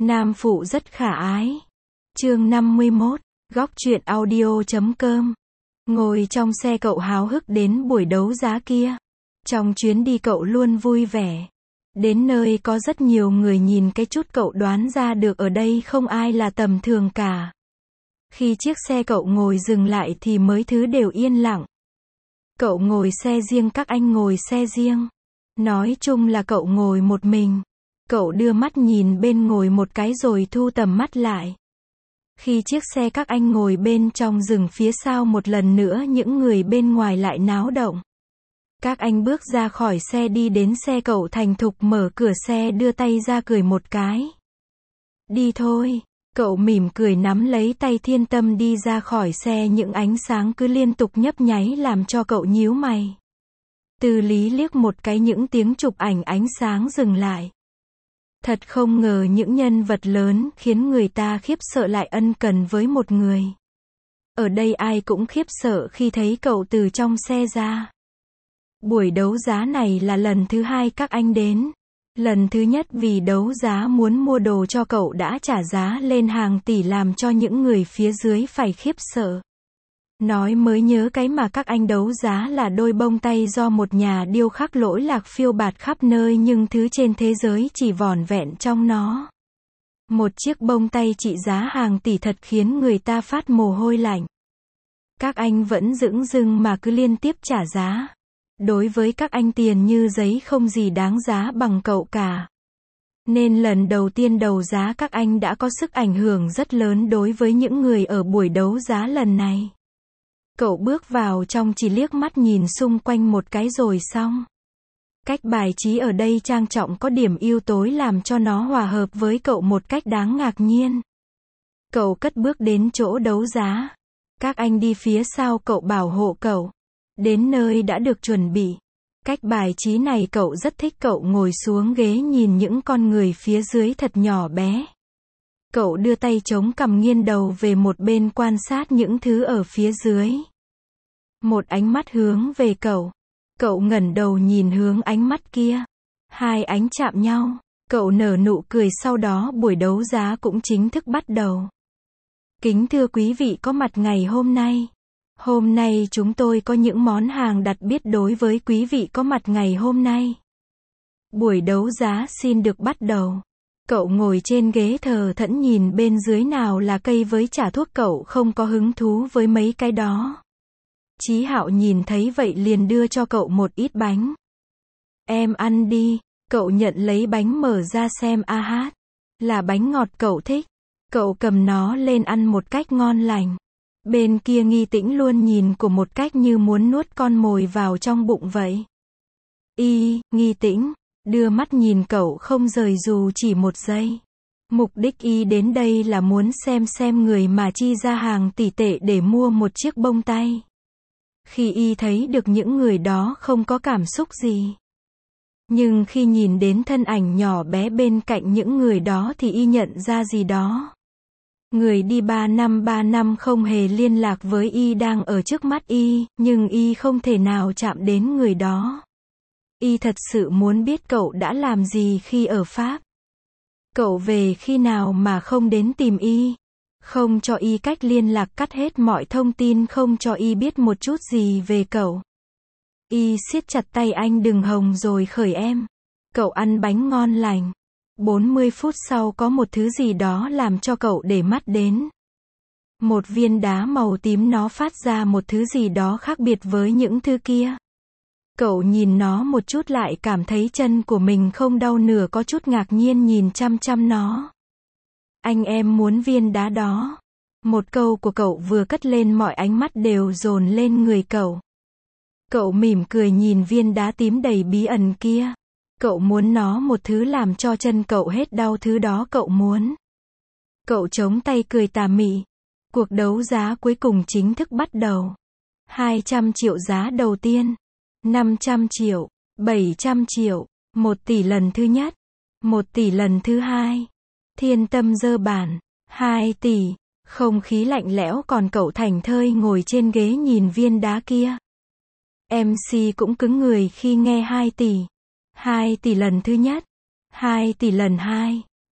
Nam phụ rất khả ái. Chương 51, góc truyện audio.com. Ngồi trong xe cậu háo hức đến buổi đấu giá kia. Trong chuyến đi cậu luôn vui vẻ. Đến nơi có rất nhiều người nhìn cái chút cậu đoán ra được ở đây không ai là tầm thường cả. Khi chiếc xe cậu ngồi dừng lại thì mấy thứ đều yên lặng. Cậu ngồi xe riêng, các anh ngồi xe riêng. Nói chung là cậu ngồi một mình. Cậu đưa mắt nhìn bên ngồi một cái rồi thu tầm mắt lại. Khi chiếc xe các anh ngồi bên trong dừng phía sau một lần nữa, những người bên ngoài lại náo động. Các anh bước ra khỏi xe đi đến xe cậu thành thục mở cửa xe đưa tay ra cười một cái. Đi thôi. Cậu mỉm cười nắm lấy tay Thiên Tâm đi ra khỏi xe, những ánh sáng cứ liên tục nhấp nháy làm cho cậu nhíu mày. Từ Lý liếc một cái, những tiếng chụp ảnh ánh sáng dừng lại. Thật không ngờ những nhân vật lớn khiến người ta khiếp sợ lại ân cần với một người. Ở đây ai cũng khiếp sợ khi thấy cậu từ trong xe ra. Buổi đấu giá này là lần thứ hai các anh đến. Lần thứ nhất vì đấu giá muốn mua đồ cho cậu đã trả giá lên hàng tỷ làm cho những người phía dưới phải khiếp sợ. Nói mới nhớ, cái mà các anh đấu giá là đôi bông tay do một nhà điêu khắc lỗi lạc phiêu bạt khắp nơi, nhưng thứ trên thế giới chỉ vỏn vẹn trong nó. Một chiếc bông tay trị giá hàng tỷ thật khiến người ta phát mồ hôi lạnh. Các anh vẫn dửng dưng mà cứ liên tiếp trả giá. Đối với các anh tiền như giấy không gì đáng giá bằng cậu cả. Nên lần đầu tiên đấu giá các anh đã có sức ảnh hưởng rất lớn đối với những người ở buổi đấu giá lần này. Cậu bước vào trong chỉ liếc mắt nhìn xung quanh một cái rồi xong. Cách bài trí ở đây trang trọng, có điểm ưu tối làm cho nó hòa hợp với cậu một cách đáng ngạc nhiên. Cậu cất bước đến chỗ đấu giá. Các anh đi phía sau cậu bảo hộ cậu. Đến nơi đã được chuẩn bị. Cách bài trí này cậu rất thích, cậu ngồi xuống ghế nhìn những con người phía dưới thật nhỏ bé. Cậu đưa tay chống cằm nghiêng đầu về một bên quan sát những thứ ở phía dưới. Một ánh mắt hướng về cậu. Cậu ngẩng đầu nhìn hướng ánh mắt kia. Hai ánh chạm nhau. Cậu nở nụ cười, sau đó buổi đấu giá cũng chính thức bắt đầu. Kính thưa quý vị có mặt ngày hôm nay. Hôm nay chúng tôi có những món hàng đặc biệt đối với quý vị có mặt ngày hôm nay. Buổi đấu giá xin được bắt đầu. Cậu ngồi trên ghế thờ thẫn nhìn bên dưới, nào là cây với trả thuốc, cậu không có hứng thú với mấy cái đó. Chí Hạo nhìn thấy vậy liền đưa cho cậu một ít bánh. Em ăn đi. Cậu nhận lấy bánh mở ra xem, a hát. Là bánh ngọt cậu thích. Cậu cầm nó lên ăn một cách ngon lành. Bên kia Nghi Tĩnh luôn nhìn của một cách như muốn nuốt con mồi vào trong bụng vậy. Nghi Tĩnh đưa mắt nhìn cậu không rời dù chỉ một giây. Mục đích đến đây là muốn xem người mà chi ra hàng tỷ tệ để mua một chiếc bông tay. Khi thấy được những người đó không có cảm xúc gì. Nhưng khi nhìn đến thân ảnh nhỏ bé bên cạnh những người đó thì nhận ra gì đó. Người đi 3 năm không hề liên lạc với đang ở trước mắt nhưng không thể nào chạm đến người đó. Thật sự muốn biết cậu đã làm gì khi ở Pháp. Cậu về khi nào mà không đến tìm không cho cách liên lạc, cắt hết mọi thông tin, không cho biết một chút gì về cậu. Siết chặt tay anh, đừng hồng rồi khởi em. Cậu ăn bánh ngon lành. 40 phút sau có một thứ gì đó làm cho cậu để mắt đến. Một viên đá màu tím, nó phát ra một thứ gì đó khác biệt với những thứ kia. Cậu nhìn nó một chút lại cảm thấy chân của mình không đau nửa, có chút ngạc nhiên nhìn chăm chăm nó. Anh em muốn viên đá đó. Một câu của cậu vừa cất lên mọi ánh mắt đều dồn lên người cậu. Cậu mỉm cười nhìn viên đá tím đầy bí ẩn kia. Cậu muốn nó một thứ làm cho chân cậu hết đau, thứ đó cậu muốn. Cậu chống tay cười tà mị. Cuộc đấu giá cuối cùng chính thức bắt đầu. 200 triệu giá đầu tiên. 500 triệu. 700 triệu. 1 tỷ lần thứ nhất. 1 tỷ lần thứ hai. Thiên Tâm giơ bàn. 2 tỷ. Không khí lạnh lẽo, còn cậu thảnh thơi ngồi trên ghế nhìn viên đá kia. MC cũng cứng người khi nghe 2 tỷ. 2 tỷ lần thứ nhất. 2 tỷ lần hai.